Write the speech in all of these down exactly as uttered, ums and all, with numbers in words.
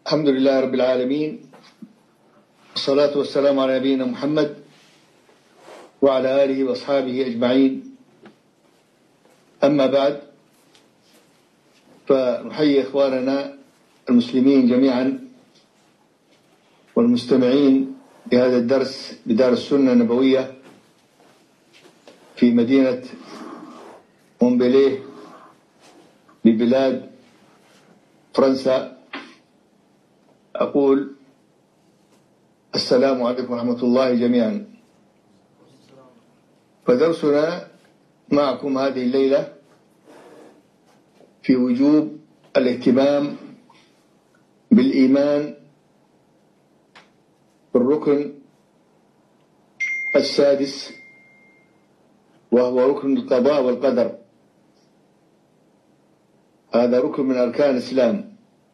الحمد لله رب العالمين، والصلاة والسلام على نبينا محمد وعلى آله وأصحابه أجمعين. أما بعد، فنحيي إخواننا المسلمين جميعا والمستمعين لهذا الدرس بدار السنة النبوية في مدينة مونبليه ببلاد فرنسا. أقول السلام عليكم ورحمة الله جميعا. فدرسنا معكم هذه الليلة في وجوب الاهتمام بالإيمان بالركن السادس، وهو ركن القضاء والقدر. هذا ركن من أركان الإسلام،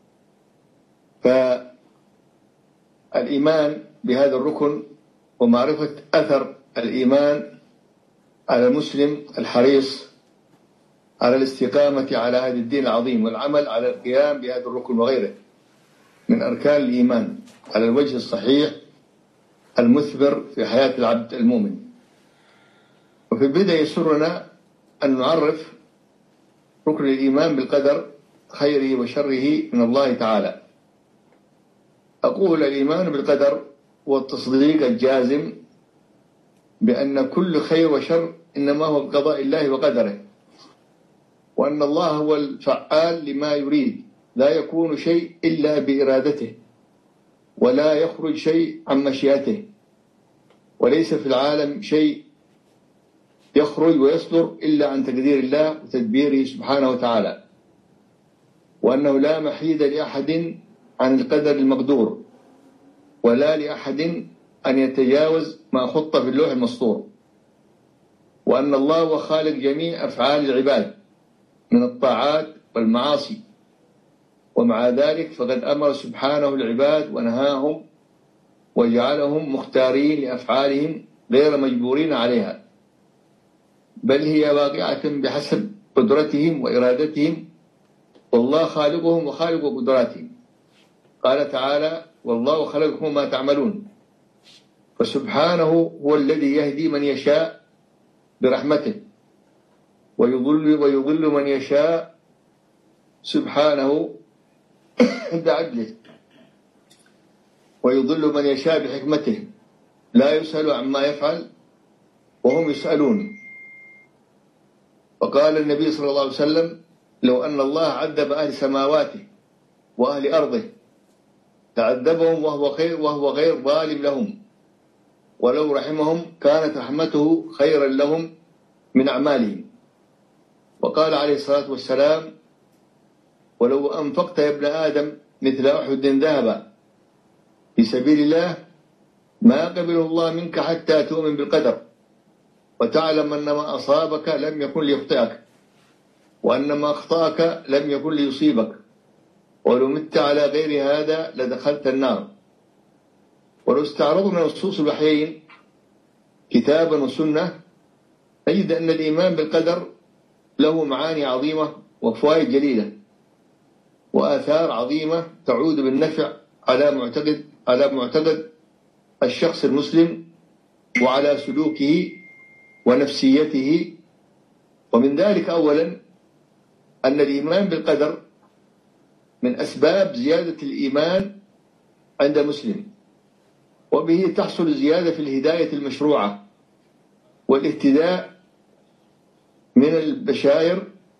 فالإيمان بهذا الركن ومعرفة أثر الإيمان على المسلم الحريص على الاستقامة على هذا الدين العظيم والعمل على القيام بهذا الركن وغيره من أركان الإيمان على الوجه الصحيح المثمر في حياة العبد المؤمن. وفي البداية يسرنا أن نعرف ركن الإيمان بالقدر خيره وشره من الله تعالى. أقول الإيمان بالقدر هو التصديق الجازم بأن كل خير وشر إنما هو بقضاء الله وقدره، وأن الله هو الفعال لما يريد، لا يكون شيء إلا بإرادته، ولا يخرج شيء عن مشيئته، وليس في العالم شيء يخرج ويصدر إلا عن تقدير الله وتدبيره سبحانه وتعالى، وأنه لا محيد لأحد عن القدر المقدور، ولا لأحد أن يتجاوز ما خط في اللوح المسطور، وأن الله هو خالق جميع أفعال العباد من الطاعات والمعاصي. ومع ذلك فقد أمر سبحانه العباد ونهاهم وجعلهم مختارين لأفعالهم غير مجبورين عليها، بل هي واقعة بحسب قدرتهم وإرادتهم، والله خالقهم وخالق قدراتهم. قال تعالى: والله خلقكم ما تعملون. فسبحانه هو الذي يهدي من يشاء برحمته، ويضل ويضل من يشاء سبحانه عند عدله، ويضل من يشاء بحكمته، لا يسأل عما يفعل وهم يسألون. وقال النبي صلى الله عليه وسلم: لو أن الله عذب أهل سماواته وأهل أرضه تعذبهم وهو خير وهو غير ظالم لهم، ولو رحمهم كانت رحمته خيرا لهم من أعمالهم. وقال عليه الصلاة والسلام: ولو أنفقت يا ابن آدم مثل أحد ذهبا في سبيل الله ما قبله الله منك حتى تؤمن بالقدر، وتعلم أن ما أصابك لم يكن ليخطئك، وأن ما أخطأك لم يكن ليصيبك، ولو مت على غير هذا لدخلت النار. ولو استعرضنا نصوص الوحيين كتابا وسنة نجد أن الإيمان بالقدر له معاني عظيمة وفوائد جليلة وآثار عظيمة تعود بالنفع على معتقد على معتقد الشخص المسلم وعلى سلوكه ونفسيته. ومن ذلك أولا أن الإيمان بالقدر من أسباب زيادة الإيمان عند المسلم، وبه تحصل زيادة في الهداية المشروعة والاهتداء من البشائر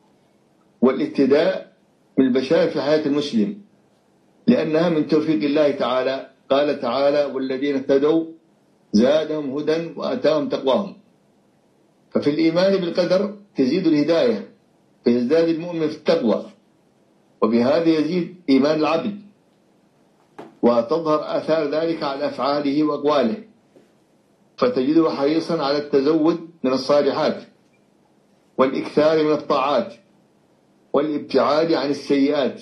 والاهتداء من البشائر في حياة المسلم، لأنها من توفيق الله تعالى. قال تعالى: والذين اهتدوا زادهم هدى وآتاهم تقواهم. ففي الإيمان بالقدر تزيد الهداية، فيزداد المؤمن في التقوى، وبهذا يزيد إيمان العبد، وتظهر آثار ذلك على أفعاله وأقواله، فتجده حريصا على التزود من الصالحات والإكثار من الطاعات والابتعاد عن السيئات،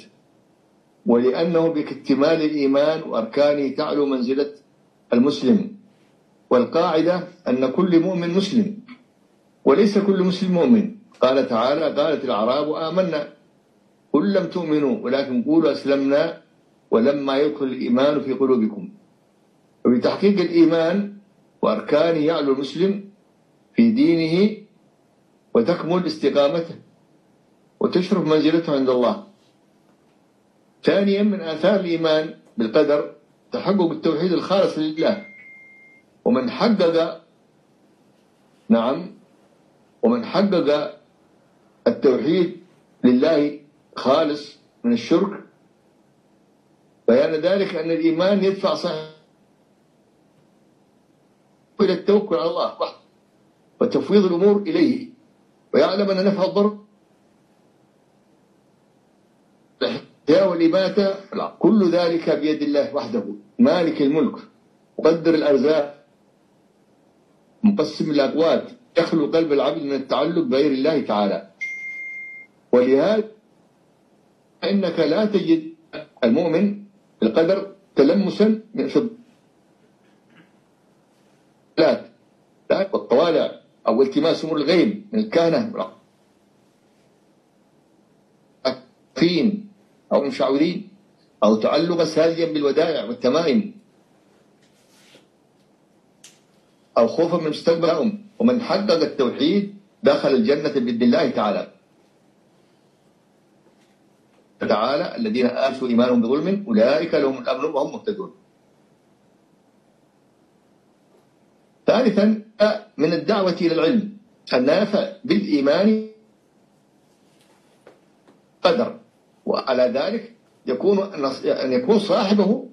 ولأنه باكتمال الإيمان وأركانه تعلو منزلة المسلم. والقاعدة أن كل مؤمن مسلم وليس كل مسلم مؤمن. قال تعالى: قالت الأعراب آمنا قل لم تؤمنوا ولكن قولوا أسلمنا ولما يدخل الإيمان في قلوبكم. وبتحقيق الإيمان وأركانه يعلو المسلم في دينه وتكمل استقامته وتشرف منزلته عند الله. ثانيا من آثار الإيمان بالقدر تحقق التوحيد الخالص لله، ومن حقق نعم ومن حقق التوحيد لله خالص من الشرك، بيان ذلك أن الإيمان يدفع صاحبه إلى التوكل على الله وحده وتفويض الأمور إليه، ويعلم أن نفع الضر الإحياء والإماتة كل ذلك بيد الله وحده، مالك الملك مقدر الأرزاق مقسم الأقوات، يخلو قلب العبد من التعلق بغير الله تعالى. ولهذا إنك لا تجد المؤمن بالقدر تلمسا من فضلات والطوالع أو التماس أمور الغيب من الكهنة فين أو المشعوذين، أو تعلق ساذجا بالودائع والتمائم، أو خوفا من مستقبلهم. ومن حقق التوحيد دخل الجنة بإذن الله تعالى تعالى الذين آتوا إيمانهم بظلم أولئك لهم الأمن وهم مهتدون. ثالثا من الدعوة إلى العلم النافع بالإيمان قدر، وعلى ذلك يكون أن يكون صاحبه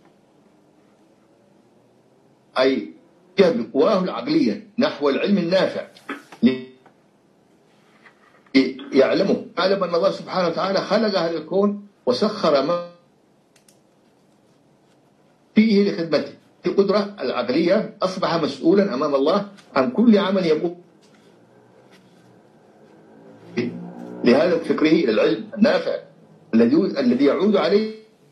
أي بقواه العقلية نحو العلم النافع يعلمه، يعلم أن الله سبحانه وتعالى خلق هذا الكون وسخر ما فيه لخدمته. في قدرة العقلية أصبح مسؤولا أمام الله عن كل عمل يقوم لهذا فكره إلى العلم النافع الذي الذي يعود عليه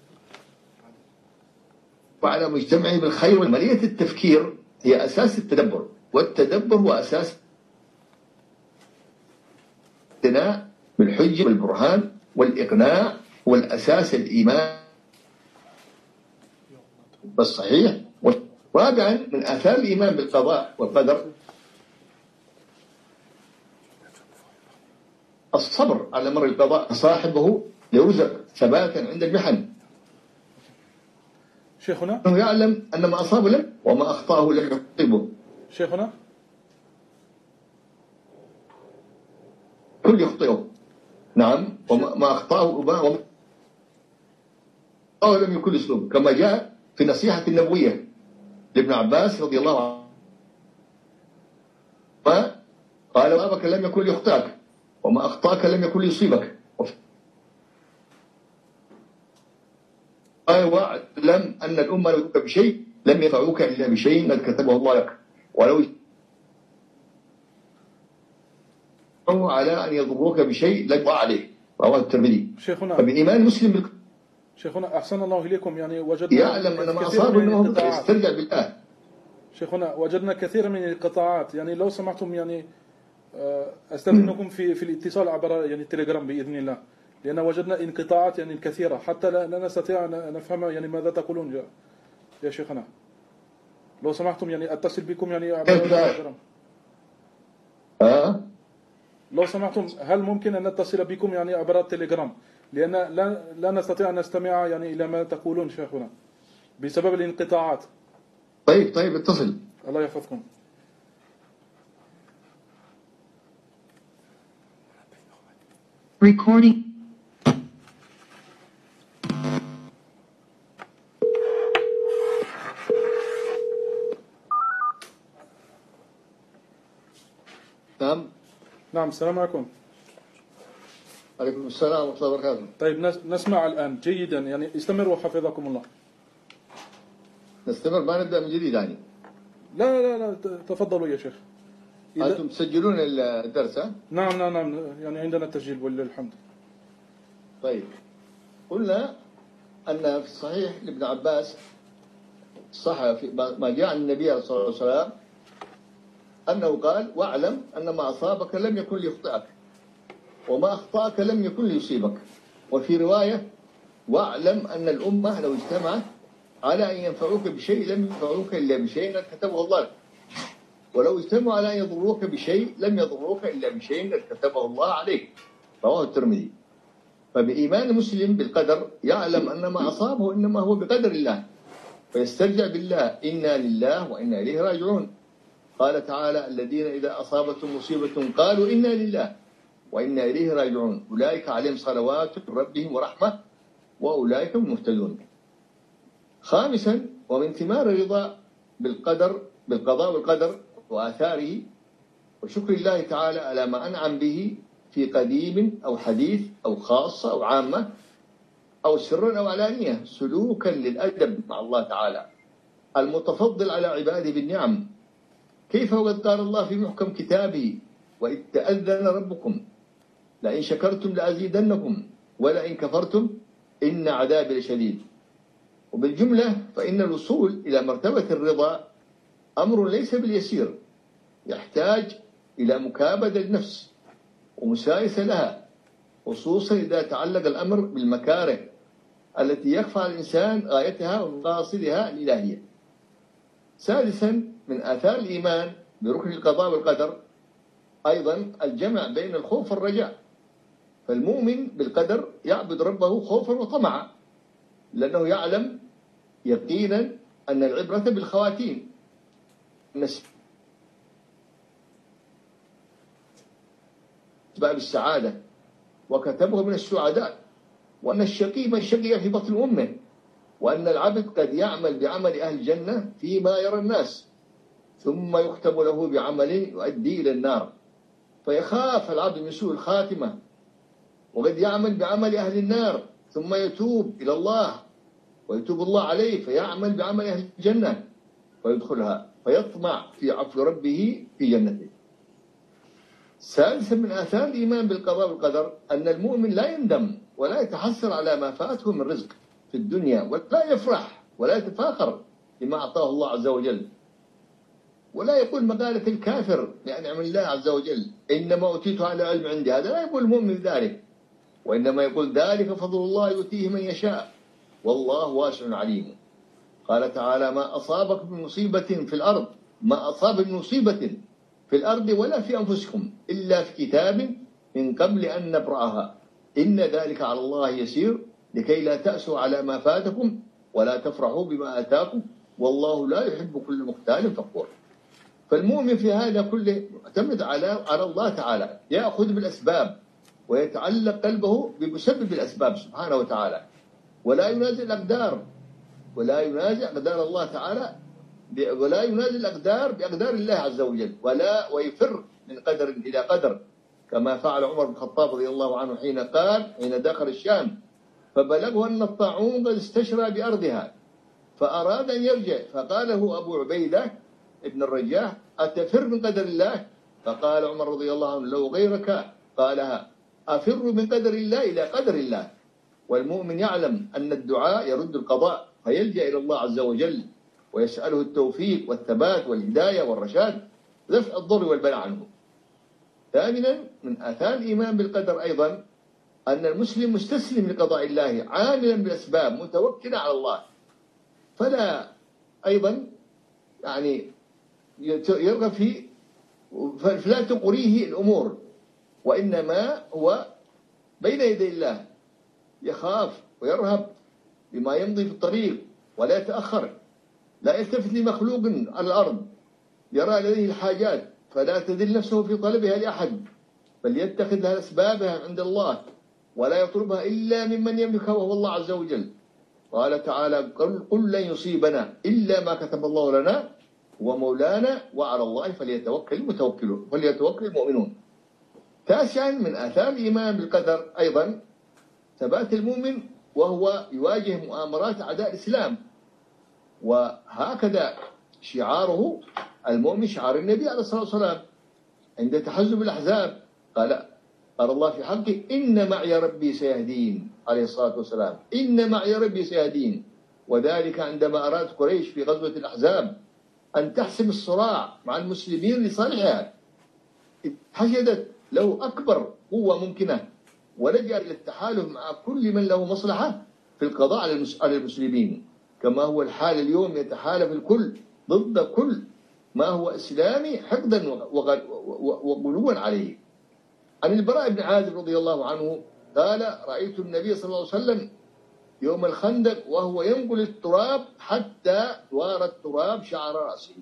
وعلى مجتمعه بالخير. والمالية التفكير هي أساس التدبر، والتدبر هو أساس الاقتناع بالحجة والبرهان، والإقناع والأساس الإيمان بالصحيح. ورابعا من آثار الإيمان بالقضاء والقدر الصبر على مر القضاء، صاحبه يرزق ثباتا عند المحن. شيخنا أنه يعلم أن ما أصابه لم وما أخطأه لم يصيبه. شيخنا كل يخطئه نعم، وما أخطأه وما أو لم يكن يسلوب، كما جاء في نصيحة النبوية لابن عباس رضي الله عنه ما قال أباك لم يكن يخطئك وما أخطأك لم يكن يصيبك. واعلم أن الأمة لو يدرك بشيء لم ينفعوك إلا بشيء قد كتبه الله لك، ولو على أن يضروك بشيء لم يضع عليه. رواه الترمذي. شيخنا فبإيمان المسلم بال... شيخنا أحسن الله إليكم، يعني وجدنا يعلم أن ما أصابه أنه يسترجع بالله. شيخنا وجدنا كثير من القطاعات، يعني لو سمحتم يعني أستأذنكم في في الاتصال عبر يعني التليجرام بإذن الله، لأن وجدنا انقطاعات يعني كثيرة حتى لا, لا نستطيع أن نفهم يعني ماذا تقولون يا, يا شيخنا. لو سمحتم يعني أتصل بكم يعني عبر التليجرام. أه؟ لو سمحتم هل ممكن أن نتصل بكم يعني عبر التليجرام، لأن لا لا نستطيع أن نستمع يعني إلى ما تقولون شيخنا بسبب الانقطاعات. طيب طيب اتصل. الله يحفظكم. Recording. نعم. نعم السلام عليكم. عليكم السلام ورحمة الله وبركاته. طيب نسمع الآن جيدا، يعني استمروا حفظكم الله. نستمر ما نبدأ من جديد يعني. لا لا لا تفضلوا يا شيخ. أنتم تسجلون الدرس ها؟ نعم نعم نعم يعني عندنا التسجيل ولله الحمد. طيب قلنا أن في الصحيح لابن عباس صح في ما جاء عن النبي صلى الله عليه وسلم أنه قال واعلم أن ما أصابك لم يكن ليخطئك وما أخطأك لم يكن ليصيبك. وفي رواية واعلم أن الأمة لو اجتمعت على أن ينفعوك بشيء لم ينفعوك إلا بشيء قد كتبه الله، ولو اجتمعوا على أن يضروك بشيء لم يضروك إلا بشيء قد كتبه الله عليك. رواه الترمذي. فبإيمان المسلم بالقدر يعلم أن ما أصابه إنما هو بقدر الله، فيسترجع بالله إنا لله وإنا إليه راجعون. قال تعالى الذين إذا أصابتهم مصيبة قالوا إنا لله وإنا إليه راجعون أولئك عليهم صلوات من ربهم ورحمة وأولئك هم المهتدون. خامسا ومن ثمار الرضا بالقدر بالقضاء والقدر وآثاره وشكر الله تعالى على ما أنعم به في قديم أو حديث أو خاصة أو عامة أو سرا أو علانية، سلوكا للأدب مع الله تعالى المتفضل على عباده بالنعم. كيف وقد قال الله في محكم كتابه وإذ تأذن ربكم لئن شكرتم لأزيدنكم ولئن كفرتم إن عذابي لشديد. وبالجملة فإن الوصول إلى مرتبة الرضا أمر ليس باليسير، يحتاج إلى مكابدة النفس ومسايسة لها، خصوصا إذا تعلق الأمر بالمكاره التي يخفى على الإنسان غايتها ومقاصدها الإلهية. سادسا من آثار الإيمان بركن القضاء والقدر أيضا الجمع بين الخوف والرجاء. فالمؤمن بالقدر يعبد ربه خوفا وطمعا، لأنه يعلم يقينا أن العبرة بالخواتيم، أسباب السعادة وكتبه من السعداء، وأن الشقي من شقي في بطن أمه، وأن العبد قد يعمل بعمل أهل الجنة فيما يرى الناس ثم يختم له بعمل يؤدي إلى النار، فيخاف العبد من سوء الخاتمة. وقد يعمل بعمل أهل النار ثم يتوب إلى الله ويتوب الله عليه فيعمل بعمل أهل الجنة ويدخلها فيطمع في عفو ربه في جنته. سادسا من آثار الإيمان بالقضاء والقدر أن المؤمن لا يندم ولا يتحسر على ما فاته من رزق في الدنيا، ولا يفرح ولا يتفاخر بما أعطاه الله عز وجل، ولا يقول مقالة الكافر بأنعم الله عز وجل إنما أوتيته على علم عندي. هذا لا يقول المؤمن ذلك، وإنما يقول ذلك فضل الله يؤتيه من يشاء والله واسع عليم. قال تعالى ما أصابك من مصيبة في الأرض ما أصاب من مصيبة في الأرض ولا في أنفسكم إلا في كتاب من قبل أن نبرأها إن ذلك على الله يسير لكي لا تأسوا على ما فاتكم ولا تفرحوا بما آتاكم والله لا يحب كل مختال فخور. فالمؤمن في هذا كله معتمد على على الله تعالى، يأخذ بالأسباب ويتعلق قلبه بمسبب الأسباب سبحانه وتعالى، ولا ينازع الأقدار ولا ينازع أقدار الله تعالى ولا ينازع الأقدار بأقدار الله عز وجل، ولا ويفر من قدر إلى قدر، كما فعل عمر بن الخطاب رضي الله عنه حين قال حين دخل الشام فبلغه أن الطاعون قد استشرى بأرضها فأراد أن يرجع، فقال له أبو عبيدة ابن الرجاح أتفر من قدر الله؟ فقال عمر رضي الله عنه لو غيرك قالها أفر من قدر الله إلى قدر الله. والمؤمن يعلم أن الدعاء يرد القضاء فيلجأ إلى الله عز وجل ويسأله التوفيق والثبات والهداية والرشاد دفع الضر والبلاء عنه. ثامنا من آثار الإيمان بالقدر أيضا أن المسلم مستسلم لقضاء الله عاملا بالأسباب متوكلا على الله، فلا أيضا يعني يرغب في فلا تقريه الأمور، وإنما هو بين يدي الله يخاف ويرهب بما يمضي في الطريق ولا يتأخر، لا يلتفت لمخلوق على الأرض يرى لديه الحاجات فلا تذل نفسه في طلبها لأحد، بل يتخذ لها أسبابها عند الله ولا يطلبها إلا ممن يملكها وهو الله عز وجل. قال تعالى قل لن يصيبنا إلا ما كتب الله لنا هو مولانا وعلى الله فليتوكل المتوكلون فليتوكل المؤمنون. تاسعا من آثار الإيمان بالقدر أيضا ثبات المؤمن وهو يواجه مؤامرات أعداء الإسلام، وهكذا شعاره المؤمن شعار النبي عليه الصلاة والسلام عند تحزب الأحزاب قال قال الله في حقه إن معي ربي سيهدين عليه الصلاة والسلام، إن معي ربي سيهدين. وذلك عندما أراد قريش في غزوة الأحزاب أن تحسم الصراع مع المسلمين لصالحها، حشدت له أكبر قوة ممكنة ولجأ إلى التحالف مع كل من له مصلحة في القضاء على المسلمين، كما هو الحال اليوم يتحالف الكل ضد كل ما هو إسلامي حقدا وغلوا عليه. عن البراء بن عازب رضي الله عنه قال: رأيت النبي صلى الله عليه وسلم يوم الخندق وهو ينقل التراب حتى وار التراب شعر رأسه،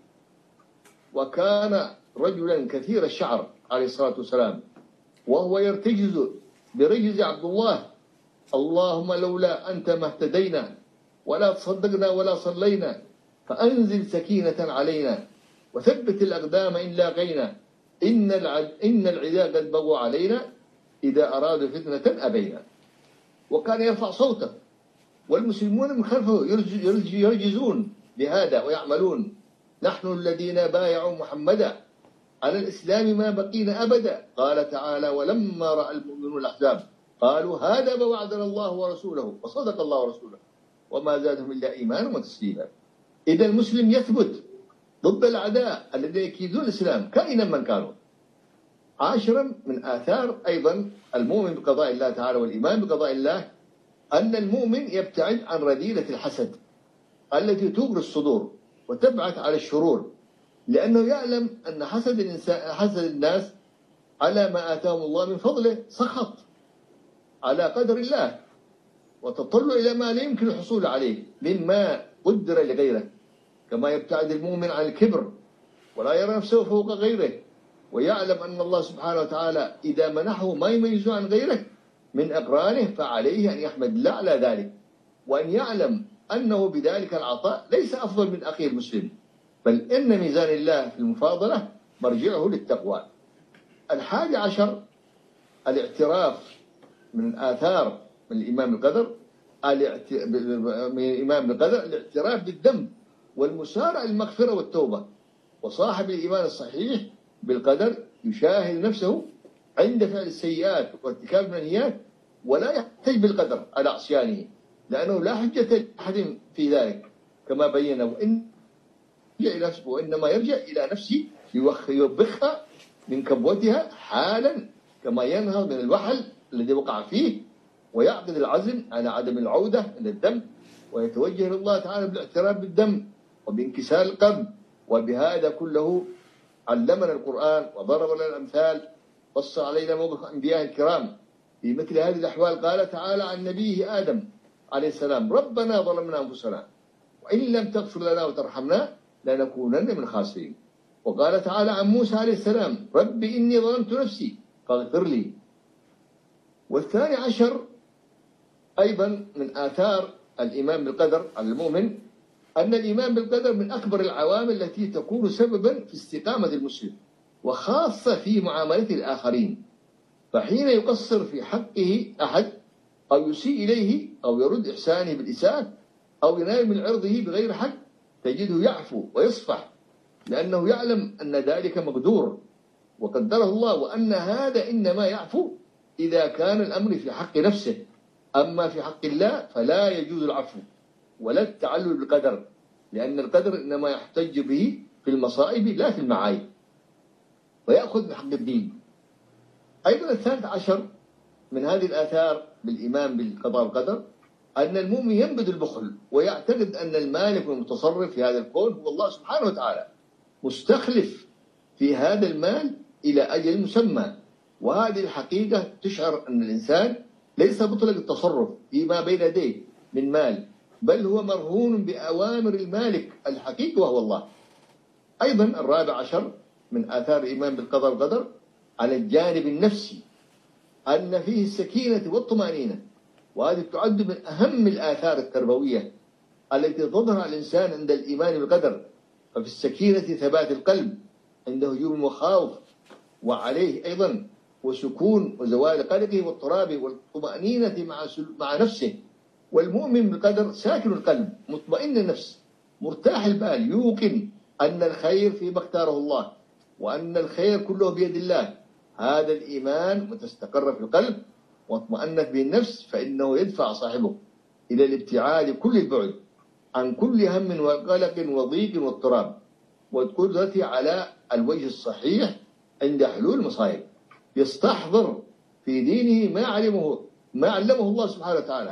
وكان رجلا كثير الشعر عليه الصلاة والسلام، وهو يرتجز برجز عبد الله: اللهم لولا أنت ما اهتدينا ولا تصدقنا ولا صلينا، فأنزل سكينة علينا وثبت الأقدام إن لاقينا، إن إن العدا قد بغوا علينا إذا أرادوا فتنة أبينا. وكان يرفع صوته، والمسلمون من خلفه يرجزون بهذا ويعملون: نحن الذين بايعوا محمدا على الإسلام ما بقينا أبدا. قال تعالى: ولما رأى المؤمنون الأحزاب قالوا هذا ما وعدنا الله ورسوله وصدق الله ورسوله وما زادهم إلا إيمانا وتسليما. إذا المسلم يثبت ضد الأعداء الذين يكيدون الإسلام كائنا من كانوا. عاشرا من آثار أيضا المؤمن بقضاء الله تعالى والإيمان بقضاء الله أن المؤمن يبتعد عن رذيلة الحسد التي توغر الصدور وتبعث على الشرور، لأنه يعلم أن حسد الإنسان حسد الناس على ما آتاهم الله من فضله سخط على قدر الله، وتطلع إلى ما لا يمكن الحصول عليه مما قدر لغيره. كما يبتعد المؤمن عن الكبر ولا يرى نفسه فوق غيره، ويعلم أن الله سبحانه وتعالى إذا منحه ما يميزه عن غيره من أقرانه فعليه أن يحمد الله على ذلك، وأن يعلم أنه بذلك العطاء ليس أفضل من أخيه المسلم، بل إن ميزان الله في المفاضلة مرجعه للتقوى. الحادي عشر الاعتراف من آثار من الإيمان بالقدر من الإيمان بالقدر الاعتراف بالذنب والمسارعة للمغفرة والتوبة. وصاحب الإيمان الصحيح بالقدر يشاهد نفسه عند فعل السيئات وارتكاب المنهيات ولا يحتج بالقدر على عصيانه، لأنه لا حجة لأحد في ذلك كما بينا، وإن وإنما يرجع إلى نفسه يوبخها من كبوتها حالا كما ينهض من الوحل الذي وقع فيه، ويعقد العزم على عدم العودة إلى الذنب، ويتوجه إلى الله تعالى بالاعتراف بالذنب وبانكسار القلب. وبهذا كله علمنا القرآن وضرب لنا الأمثال، قص علينا موقف أنبياء الكرام في مثل هذه الأحوال. قال تعالى عن نبيه آدم عليه السلام: ربنا ظلمنا أنفسنا وإن لم تغفر لنا وترحمنا لنكونن من الخاسرين. وقال تعالى عن موسى عليه السلام: رب إني ظلمت نفسي فاغفر لي. والثاني عشر أيضا من آثار الإيمان بالقدر على المؤمن أن الإيمان بالقدر من أكبر العوامل التي تكون سببا في استقامة المسلم، وخاصة في معاملة الآخرين. فحين يقصر في حقه أحد أو يسيء إليه أو يرد إحسانه بالإساءة أو ينال من عرضه بغير حق تجده يعفو ويصفح، لأنه يعلم أن ذلك مقدور وقدره الله، وأن هذا إنما يعفو إذا كان الأمر في حق نفسه، أما في حق الله فلا يجوز العفو ولا التعلل بالقدر، لأن القدر إنما يحتج به في المصائب لا في المعايب، ويأخذ بحق الدين. أيضا الثالث عشر من هذه الآثار بالإيمان بالقضاء والقدر أن المؤمن ينبذ البخل ويعتقد أن المالك والمتصرف في هذا الكون هو الله سبحانه وتعالى، مستخلف في هذا المال إلى أجل مسمى. وهذه الحقيقة تشعر أن الإنسان ليس مطلق التصرف فيما بين يديه من مال، بل هو مرهون بأوامر المالك الحقيقي وهو الله. أيضا الرابع عشر من آثار الإيمان بالقضاء والقدر على الجانب النفسي أن فيه السكينة والطمأنينة، وهذه تعد من أهم الآثار التربوية التي تظهر على الإنسان عند الإيمان بالقدر. ففي السكينة ثبات القلب عند هجوم المخاوف، وعليه أيضا وسكون وزوال قلقه واضطرابه والطمأنينة مع مع نفسه. والمؤمن بالقدر ساكن القلب مطمئن النفس مرتاح البال، يوقن أن الخير فيما اختاره الله وأن الخير كله بيد الله. هذا الإيمان متستقر في القلب واطمأنت به النفس، فإنه يدفع صاحبه إلى الابتعاد كل البعد عن كل هم وقلق وضيق واضطراب، والقدرة على الوجه الصحيح عند حلول المصائب. يستحضر في دينه ما علمه ما علمه الله سبحانه وتعالى،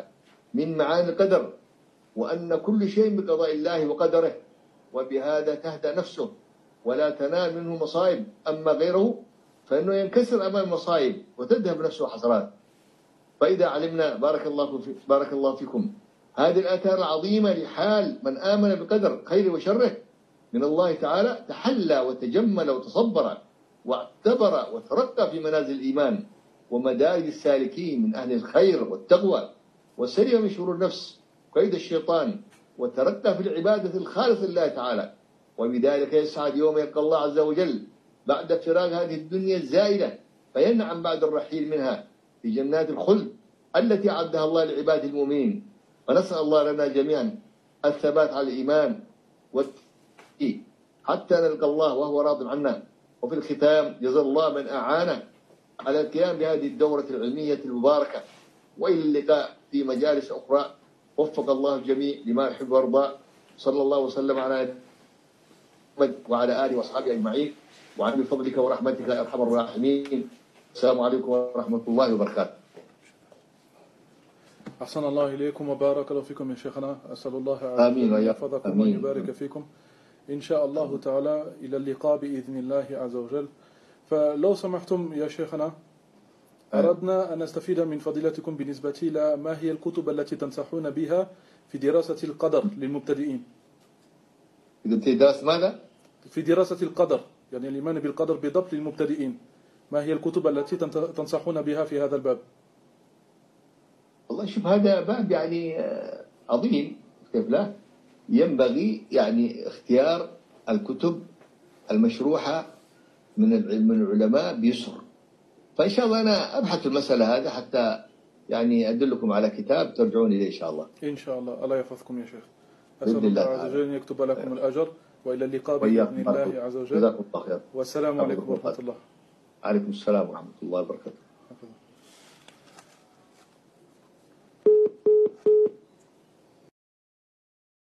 من معاني القدر، وأن كل شيء بقضاء الله وقدره، وبهذا تهدأ نفسه ولا تنال منه مصائب. أما غيره فإنه ينكسر أمام المصائب وتذهب نفسه حسرات. فإذا علمنا بارك الله في بارك الله فيكم هذه الآثار العظيمة لحال من آمن بقدر خيره وشره من الله تعالى، تحلى وتجمل وتصبر واعتبر وترقى في منازل الإيمان ومدارج السالكين من أهل الخير والتقوى، وسلم من شرور النفس وكيد الشيطان، وترقى في العبادة الخالصة لله تعالى. وبذلك يسعد يوم يلقى الله عز وجل بعد فراغ هذه الدنيا الزائلة، فينعم بعد الرحيل منها في جنات الخلد التي أعدها الله لعباده المؤمنين. ونسأل الله لنا جميعا الثبات على الإيمان والتقوى حتى نلقى الله وهو راض عنا. وفي الختام جزا الله من أعانه على القيام بهذه الدورة العلمية المباركة، وإلى اللقاء في مجالس أخرى. وفق الله الجميع لما يحب ويرضى. صلى الله وسلم على محمد وعلى آله وأصحابه أجمعين، وعن بفضلك ورحمتك يا أرحم الراحمين. السلام عليكم ورحمة الله وبركاته. أحسن الله إليكم وبارك الله فيكم يا شيخنا. أسأل الله أن يحفظكم ويبارك فيكم إن شاء الله تعالى. إلى اللقاء بإذن الله عز وجل. فلو سمحتم يا شيخنا، أردنا أن نستفيد من فضيلتكم بالنسبة إلى ما هي الكتب التي تنصحون بها في دراسة القدر للمبتدئين. في دراسة ماذا؟ في دراسة القدر، يعني الإيمان بالقدر بالضبط للمبتدئين. ما هي الكتب التي تنصحون بها في هذا الباب؟ والله شوف، هذا باب يعني عظيم، كيف لا؟ ينبغي يعني اختيار الكتب المشروحة من من العلماء بيسر. فإن شاء الله أنا أبحث المسألة هذه حتى يعني أدلكم على كتاب ترجعون إليه إن شاء الله. إن شاء الله. الله يحفظكم يا شيخ. أسأل الله عز وجل أن يكتب لكم الأجر، وإلى اللقاء بإذن الله عز وجل. جزاكم الله خير. والسلام عليكم ورحمة الله. عليكم السلام ورحمة الله وبركاته.